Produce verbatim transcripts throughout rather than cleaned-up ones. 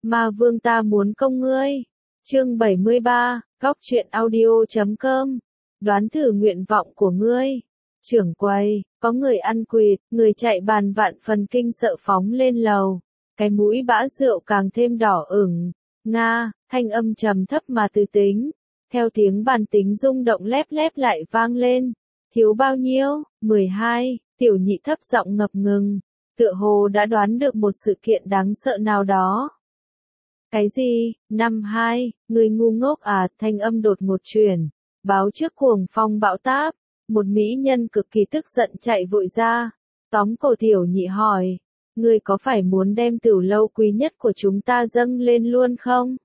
Ma vương ta muốn công ngươi. Chương bảy mươi ba, góc truyện audio chấm com. Đoán thử nguyện vọng của ngươi. Trưởng quầy, có người ăn quỵt, người chạy bàn vạn phần kinh sợ phóng lên lầu. Cái mũi bã rượu càng thêm đỏ ửng. Nga, thanh âm trầm thấp mà từ tính. Theo tiếng bàn tính rung động lép lép lại vang lên. Thiếu bao nhiêu? mười hai, tiểu nhị thấp giọng ngập ngừng. Tựa hồ đã đoán được một sự kiện đáng sợ nào đó. Cái gì? Năm hai, người ngu ngốc à? Thanh âm đột ngột truyền. Báo trước cuồng phong bão táp. Một mỹ nhân cực kỳ tức giận chạy vội ra. Tóm cổ tiểu nhị hỏi. Ngươi có phải muốn đem tửu lâu quý nhất của chúng ta dâng lên luôn không?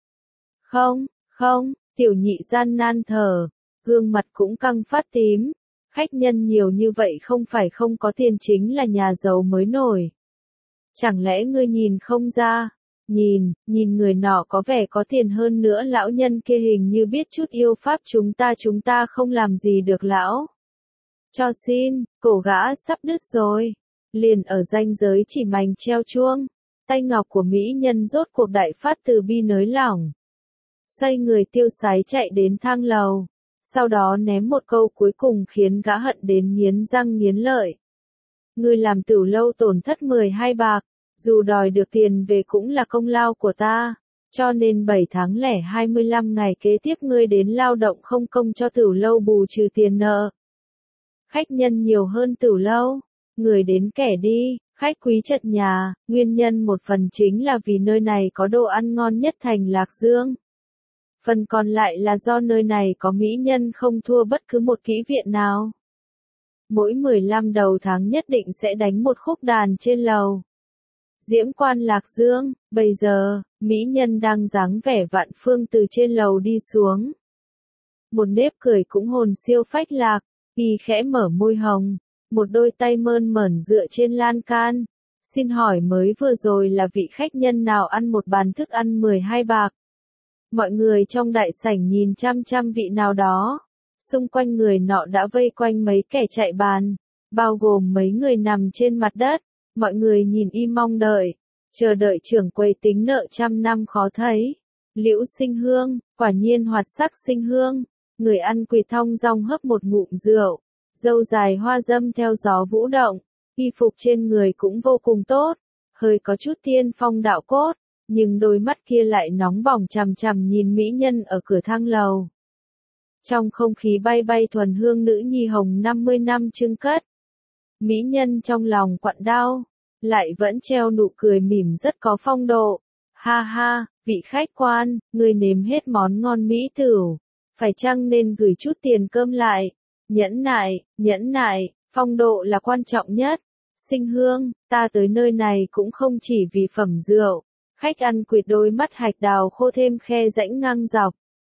Không, không, tiểu nhị gian nan thở. Gương mặt cũng căng phát tím. Khách nhân nhiều như vậy không phải không có tiền chính là nhà giàu mới nổi. Chẳng lẽ ngươi nhìn không ra? Nhìn, nhìn người nọ có vẻ có tiền hơn nữa, lão nhân kia hình như biết chút yêu pháp chúng ta chúng ta không làm gì được lão. Cho xin, cổ gã sắp đứt rồi. Liền ở ranh giới chỉ mảnh treo chuông. Tay ngọc của mỹ nhân rốt cuộc đại phát từ bi nới lỏng. Xoay người tiêu sái chạy đến thang lầu. Sau đó ném một câu cuối cùng khiến gã hận đến nghiến răng nghiến lợi. Ngươi làm tửu lâu tổn thất mười hai bạc. Dù đòi được tiền về cũng là công lao của ta, cho nên bảy tháng lẻ hai mươi lăm ngày kế tiếp ngươi đến lao động không công cho tửu lâu bù trừ tiền nợ. Khách nhân nhiều hơn tửu lâu, người đến kẻ đi, khách quý chật nhà, nguyên nhân một phần chính là vì nơi này có đồ ăn ngon nhất thành Lạc Dương. Phần còn lại là do nơi này có mỹ nhân không thua bất cứ một kỹ viện nào. Mỗi mười lăm đầu tháng nhất định sẽ đánh một khúc đàn trên lầu. Diễm quan Lạc Dương, bây giờ, mỹ nhân đang dáng vẻ vạn phương từ trên lầu đi xuống. Một nếp cười cũng hồn siêu phách lạc, y khẽ mở môi hồng, một đôi tay mơn mởn dựa trên lan can. Xin hỏi mới vừa rồi là vị khách nhân nào ăn một bàn thức ăn mười hai bạc? Mọi người trong đại sảnh nhìn chăm chăm vị nào đó. Xung quanh người nọ đã vây quanh mấy kẻ chạy bàn, bao gồm mấy người nằm trên mặt đất. Mọi người nhìn y mong đợi, chờ đợi trưởng quầy tính nợ trăm năm khó thấy. Liễu Sinh Hương, quả nhiên hoạt sắc sinh hương. Người ăn quỳ thong dong hấp một ngụm rượu, râu dài hoa dâm theo gió vũ động. Y phục trên người cũng vô cùng tốt, hơi có chút tiên phong đạo cốt, nhưng đôi mắt kia lại nóng bỏng chằm chằm nhìn mỹ nhân ở cửa thang lầu. Trong không khí bay bay thuần hương nữ nhi hồng năm mươi năm trưng cất. Mỹ nhân trong lòng quặn đau, lại vẫn treo nụ cười mỉm rất có phong độ. Ha ha, vị khách quan, người nếm hết món ngon mỹ tửu, phải chăng nên gửi chút tiền cơm lại? Nhẫn nại, nhẫn nại, phong độ là quan trọng nhất. Sinh Hương, ta tới nơi này cũng không chỉ vì phẩm rượu. Khách ăn quỵt đôi mắt hạch đào khô thêm khe rãnh ngang dọc.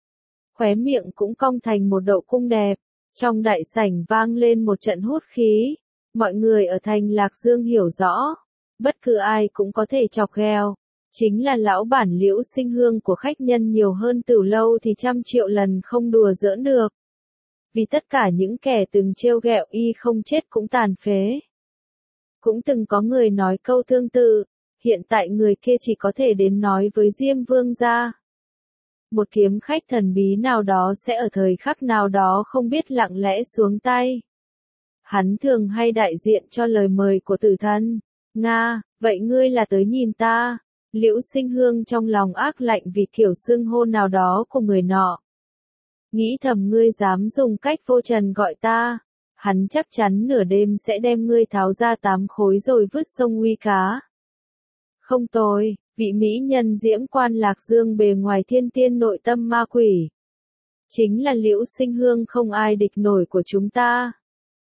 Khóe miệng cũng cong thành một độ cung đẹp. Trong đại sảnh vang lên một trận hút khí. Mọi người ở thành Lạc Dương hiểu rõ, bất cứ ai cũng có thể chọc ghẹo. Chính là lão bản Liễu Sinh Hương của khách nhân nhiều hơn tửu lâu thì trăm triệu lần không đùa giỡn được. Vì tất cả những kẻ từng trêu ghẹo y không chết cũng tàn phế. Cũng từng có người nói câu tương tự, hiện tại người kia chỉ có thể đến nói với Diêm Vương gia. Một kiếm khách thần bí nào đó sẽ ở thời khắc nào đó không biết lặng lẽ xuống tay. Hắn thường hay đại diện cho lời mời của tử thần. Nga, vậy ngươi là tới nhìn ta? Liễu Sinh Hương trong lòng ác lạnh vì kiểu xưng hô nào đó của người nọ. Nghĩ thầm ngươi dám dùng cách vô trần gọi ta. Hắn chắc chắn nửa đêm sẽ đem ngươi tháo ra tám khối rồi vứt sông uy cá. Không tồi, vị mỹ nhân diễm quan Lạc Dương bề ngoài thiên tiên nội tâm ma quỷ. Chính là Liễu Sinh Hương không ai địch nổi của chúng ta.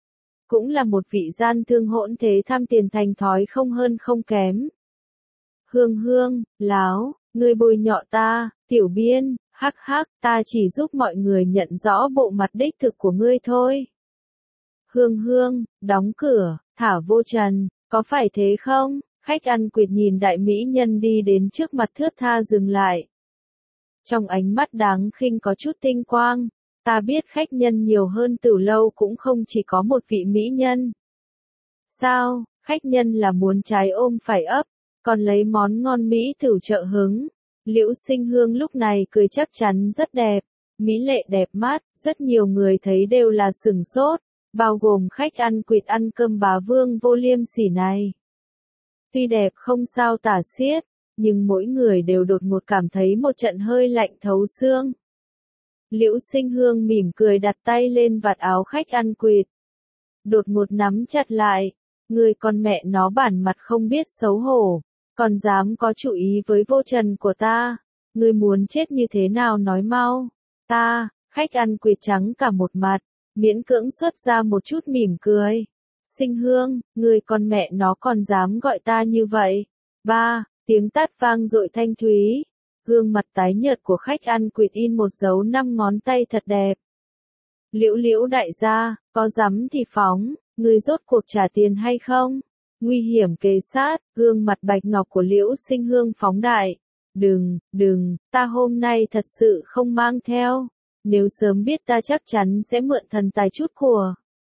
Cũng là một vị gian thương hỗn thế tham tiền thành thói không hơn không kém. Hương Hương, láo, ngươi bôi nhọ ta, tiểu biên, hắc hắc, ta chỉ giúp mọi người nhận rõ bộ mặt đích thực của ngươi thôi. Hương Hương, đóng cửa, thả vô trần, có phải thế không? Khách ăn quỵt nhìn đại mỹ nhân đi đến trước mặt thướt tha dừng lại. Trong ánh mắt đáng khinh có chút tinh quang. Ta biết khách nhân nhiều hơn tửu lâu cũng không chỉ có một vị mỹ nhân. Sao, khách nhân là muốn trái ôm phải ấp, còn lấy món ngon mỹ thử trợ hứng. Liễu Sinh Hương lúc này cười chắc chắn rất đẹp, mỹ lệ đẹp mắt, rất nhiều người thấy đều là sửng sốt, bao gồm khách ăn quỵt ăn cơm bá vương vô liêm sỉ này. Tuy đẹp không sao tả xiết, nhưng mỗi người đều đột ngột cảm thấy một trận hơi lạnh thấu xương. Liễu Sinh Hương mỉm cười đặt tay lên vạt áo khách ăn quỵt. Đột ngột nắm chặt lại, người con mẹ nó bản mặt không biết xấu hổ, còn dám có chủ ý với Vô Trần của ta, người muốn chết như thế nào nói mau. Ta, khách ăn quỵt trắng cả một mặt, miễn cưỡng xuất ra một chút mỉm cười. Sinh Hương, người con mẹ nó còn dám gọi ta như vậy. Ba, tiếng tát vang dội thanh thúy. Gương mặt tái nhợt của khách ăn quỵt in một dấu năm ngón tay thật đẹp. Liễu Liễu đại gia, có dám thì phóng, người rốt cuộc trả tiền hay không? Nguy hiểm kề sát, gương mặt bạch ngọc của Liễu Sinh Hương phóng đại. Đừng, đừng, ta hôm nay thật sự không mang theo. Nếu sớm biết ta chắc chắn sẽ mượn thần tài chút của.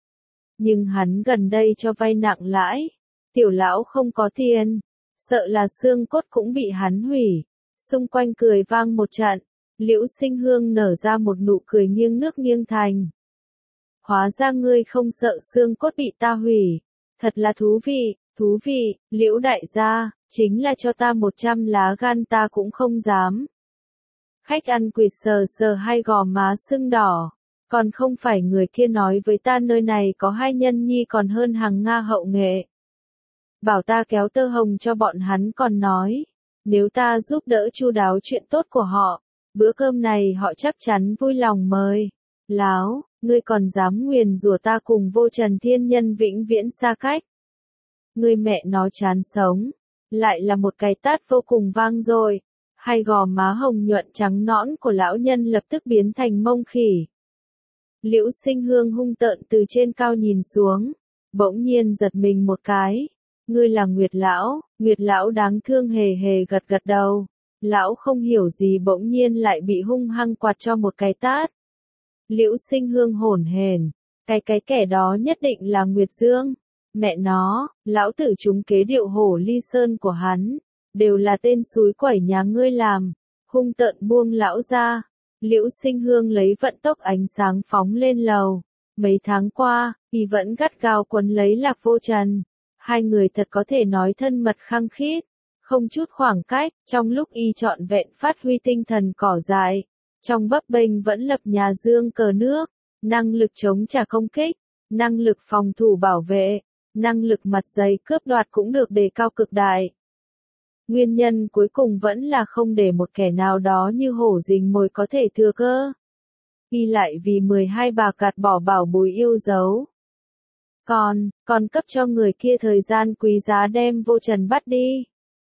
Nhưng hắn gần đây cho vay nặng lãi. Tiểu lão không có tiền. Sợ là xương cốt cũng bị hắn hủy. Xung quanh cười vang một trận. Liễu Sinh Hương nở ra một nụ cười nghiêng nước nghiêng thành. Hóa ra ngươi không sợ xương cốt bị ta hủy. Thật là thú vị, thú vị, Liễu đại gia, chính là cho ta một trăm lá gan ta cũng không dám. Khách ăn quỵt sờ sờ hai gò má sưng đỏ. Còn không phải người kia nói với ta nơi này có hai nhân nhi còn hơn hàng Nga hậu nghệ. Bảo ta kéo tơ hồng cho bọn hắn còn nói. Nếu ta giúp đỡ chu đáo chuyện tốt của họ, bữa cơm này họ chắc chắn vui lòng mời. Láo, ngươi còn dám nguyền rủa ta cùng Vô Trần thiên nhân vĩnh viễn xa cách. Ngươi mẹ nó chán sống. Lại là một cái tát vô cùng vang dội. Hai gò má hồng nhuận trắng nõn của lão nhân lập tức biến thành mông khỉ. Liễu Sinh Hương hung tợn từ trên cao nhìn xuống, bỗng nhiên giật mình một cái. Ngươi là Nguyệt lão, Nguyệt lão đáng thương hề hề gật gật đầu. Lão không hiểu gì bỗng nhiên lại bị hung hăng quạt cho một cái tát. Liễu Sinh Hương hổn hển, cái cái kẻ đó nhất định là Nguyệt Dương. Mẹ nó, lão tử trúng kế điệu hổ ly sơn của hắn, đều là tên xúi quẩy nhà ngươi làm. Hung tợn buông lão ra. Liễu Sinh Hương lấy vận tốc ánh sáng phóng lên lầu. Mấy tháng qua, y vẫn gắt gao quấn lấy Lạc Vô Trần. Hai người thật có thể nói thân mật khăng khít, không chút khoảng cách, trong lúc y trọn vẹn phát huy tinh thần cỏ dại. Trong bấp bênh vẫn lập nhà dương cờ nước, năng lực chống trả công kích, năng lực phòng thủ bảo vệ, năng lực mặt dày cướp đoạt cũng được đề cao cực đại. Nguyên nhân cuối cùng vẫn là không để một kẻ nào đó như hổ rình mồi có thể thừa cơ. Y lại vì mười hai bà cạt bỏ bảo bối yêu dấu. Còn, còn cấp cho người kia thời gian quý giá đem Vô Trần bắt đi.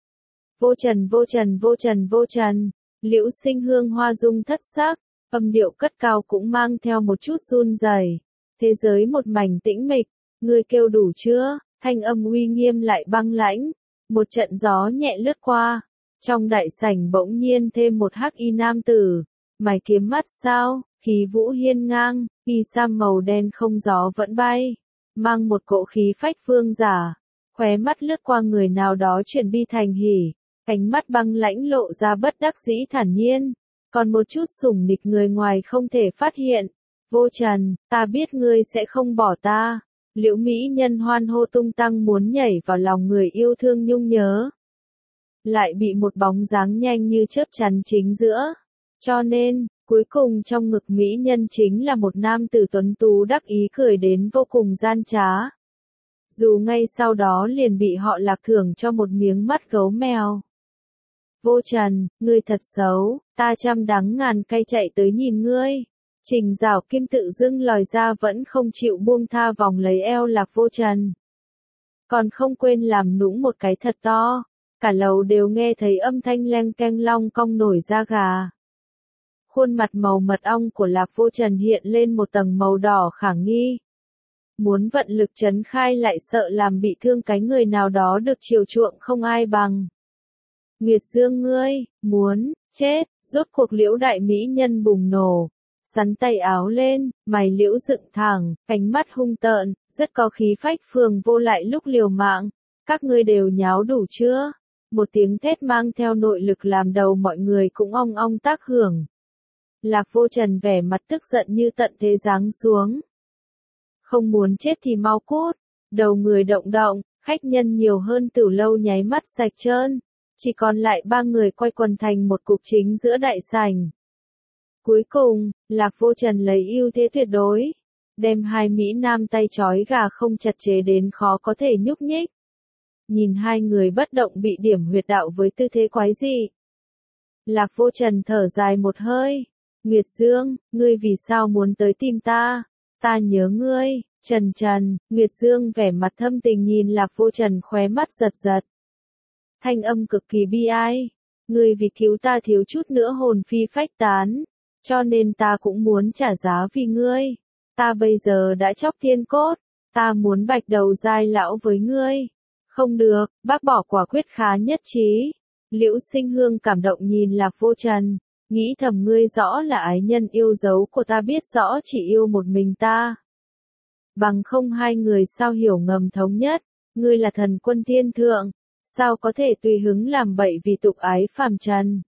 Vô Trần Vô Trần Vô Trần Vô Trần, Liễu Sinh Hương hoa dung thất sắc, âm điệu cất cao cũng mang theo một chút run rẩy. Thế giới một mảnh tĩnh mịch, người kêu đủ chưa, thanh âm uy nghiêm lại băng lãnh. Một trận gió nhẹ lướt qua, trong đại sảnh bỗng nhiên thêm một hắc y nam tử, mày kiếm mắt sao, khí vũ hiên ngang, y sam màu đen không gió vẫn bay, mang một cỗ khí phách vương giả, khóe mắt lướt qua người nào đó chuyển bi thành hỉ, ánh mắt băng lãnh lộ ra bất đắc dĩ thản nhiên, còn một chút sủng nịch người ngoài không thể phát hiện. Vô Trần, ta biết ngươi sẽ không bỏ ta. Liễu mỹ nhân hoan hô tung tăng muốn nhảy vào lòng người yêu thương nhung nhớ. Lại bị một bóng dáng nhanh như chớp chắn chính giữa. Cho nên, cuối cùng trong ngực mỹ nhân chính là một nam tử tuấn tú đắc ý cười đến vô cùng gian trá. Dù ngay sau đó liền bị họ lạc thưởng cho một miếng mắt gấu mèo. Vô Trần, ngươi thật xấu, ta trăm đắng ngàn cay chạy tới nhìn ngươi. Trình Giảo Kim tự dưng lòi ra vẫn không chịu buông tha vòng lấy eo Lạc Vô Trần. Còn không quên làm nũng một cái thật to. Cả lầu đều nghe thấy âm thanh leng keng long cong nổi da gà. Khuôn mặt màu mật ong của Lạc Vô Trần hiện lên một tầng màu đỏ khả nghi. Muốn vận lực trấn khai lại sợ làm bị thương cái người nào đó được chiều chuộng không ai bằng. Nguyệt Dương ngươi, muốn, chết, rốt cuộc Liễu đại mỹ nhân bùng nổ. Sắn tay áo lên, mày liễu dựng thẳng, cánh mắt hung tợn, rất có khí phách phường vô lại lúc liều mạng. Các ngươi đều nháo đủ chưa? một tiếng thét mang theo nội lực làm đầu mọi người cũng ong ong tác hưởng. Lạc Vô Trần vẻ mặt tức giận như tận thế giáng xuống. Không muốn chết thì mau cút, đầu người động động, khách nhân nhiều hơn Tử Lâu nháy mắt sạch trơn, chỉ còn lại ba người quay quần thành một cục chính giữa đại sảnh. Cuối cùng, Lạc Vô Trần lấy ưu thế tuyệt đối, đem hai mỹ nam tay trói gà không chặt chế đến khó có thể nhúc nhích. Nhìn hai người bất động bị điểm huyệt đạo với tư thế quái dị. Lạc Vô Trần thở dài một hơi. Nguyệt Dương, ngươi vì sao muốn tới tìm ta? Ta nhớ ngươi. Trần Trần, Nguyệt Dương vẻ mặt thâm tình nhìn Lạc Vô Trần khóe mắt giật giật. Thanh âm cực kỳ bi ai. Ngươi vì cứu ta thiếu chút nữa hồn phi phách tán. Cho nên ta cũng muốn trả giá vì ngươi. Ta bây giờ đã chóc thiên cốt. Ta muốn bạch đầu dai lão với ngươi. Không được, bác bỏ quả quyết khá nhất trí. Liễu Sinh Hương cảm động nhìn Lạc Vô Trần. Nghĩ thầm ngươi rõ là ái nhân yêu dấu của ta, biết rõ chỉ yêu một mình ta. Bằng không hai người sao hiểu ngầm thống nhất, ngươi là thần quân thiên thượng, sao có thể tùy hứng làm bậy vì tục ái phàm trần.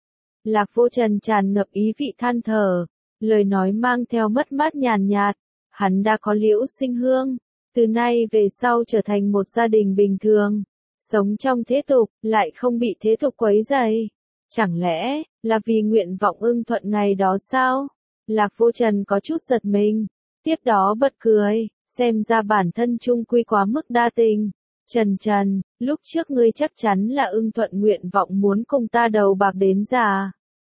Lạc Vô Trần tràn ngập ý vị than thở, lời nói mang theo mất mát nhàn nhạt, hắn đã có Liễu Sinh Hương, từ nay về sau trở thành một gia đình bình thường, sống trong thế tục, lại không bị thế tục quấy rầy. Chẳng lẽ, là vì nguyện vọng ưng thuận ngày đó sao? Lạc Vô Trần có chút giật mình, tiếp đó bật cười, xem ra bản thân trung quy quá mức đa tình. Trần Trần, lúc trước ngươi chắc chắn là ưng thuận nguyện vọng muốn cùng ta đầu bạc đến già.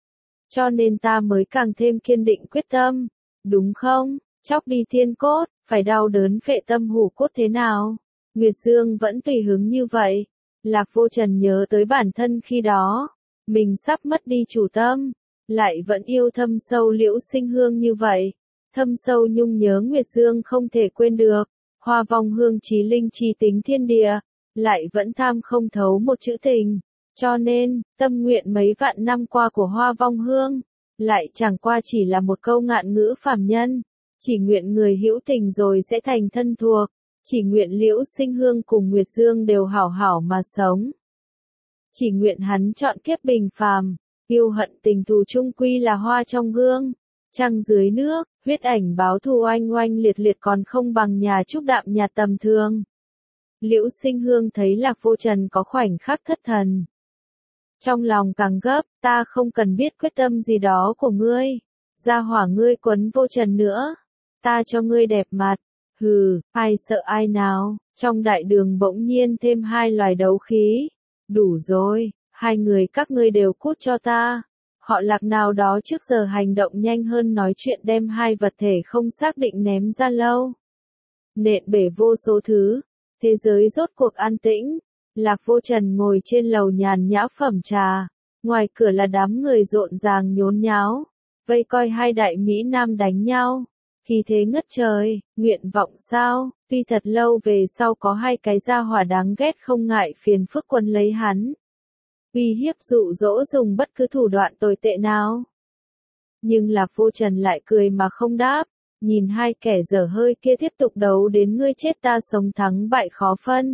Cho nên ta mới càng thêm kiên định quyết tâm, đúng không? Chóc đi thiên cốt, phải đau đớn phệ tâm hủ cốt thế nào? Nguyệt Dương vẫn tùy hứng như vậy. Lạc Vô Trần nhớ tới bản thân khi đó. Mình sắp mất đi chủ tâm, lại vẫn yêu thâm sâu Liễu Sinh Hương như vậy. Thâm sâu nhung nhớ Nguyệt Dương không thể quên được. Hoa Vong Hương trí linh chi tính thiên địa, lại vẫn tham không thấu một chữ tình. Cho nên, tâm nguyện mấy vạn năm qua của Hoa Vong Hương, lại chẳng qua chỉ là một câu ngạn ngữ phàm nhân. Chỉ nguyện người hữu tình rồi sẽ thành thân thuộc. Chỉ nguyện Liễu Sinh Hương cùng Nguyệt Dương đều hảo hảo mà sống. Chỉ nguyện hắn chọn kiếp bình phàm, yêu hận tình thù chung quy là hoa trong gương, trăng dưới nước, huyết ảnh báo thù oanh oanh liệt liệt còn không bằng nhà trúc đạm nhà tầm thường. Liễu Sinh Hương thấy Lạc Vô Trần có khoảnh khắc thất thần. Trong lòng càng gấp, ta không cần biết quyết tâm gì đó của ngươi, gia hỏa ngươi quấn Vô Trần nữa, ta cho ngươi đẹp mặt, hừ, ai sợ ai nào, trong đại đường bỗng nhiên thêm hai loài đấu khí. Đủ rồi, hai người các ngươi đều cút cho ta. Họ Lạc nào đó trước giờ hành động nhanh hơn nói chuyện đem hai vật thể không xác định ném ra lâu. Nện bể vô số thứ. Thế giới rốt cuộc an tĩnh. Lạc Vô Trần ngồi trên lầu nhàn nhã phẩm trà. Ngoài cửa là đám người rộn ràng nhốn nháo. Vây coi hai đại Mỹ Nam đánh nhau. Khi thế ngất trời, nguyện vọng sao? Tuy thật lâu về sau có hai cái gia hỏa đáng ghét không ngại phiền phức quân lấy hắn. Uy hiếp dụ dỗ dùng bất cứ thủ đoạn tồi tệ nào. Nhưng Lạc Vô Trần lại cười mà không đáp, nhìn hai kẻ dở hơi kia tiếp tục đấu đến ngươi chết ta sống thắng bại khó phân.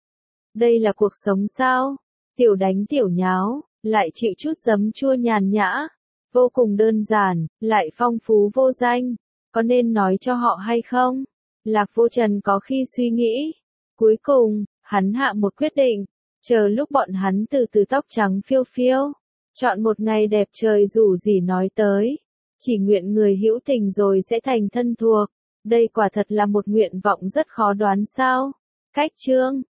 Đây là cuộc sống sao? Tiểu đánh tiểu nháo, lại chịu chút giấm chua nhàn nhã. Vô cùng đơn giản, lại phong phú vô danh. Có nên nói cho họ hay không? Lạc Vô Trần có khi suy nghĩ. Cuối cùng, hắn hạ một quyết định. Chờ lúc bọn hắn từ từ tóc trắng phiêu phiêu. Chọn một ngày đẹp trời rủ rỉ nói tới. Chỉ nguyện người hữu tình rồi sẽ thành thân thuộc. Đây quả thật là một nguyện vọng rất khó đoán sao. Cách chương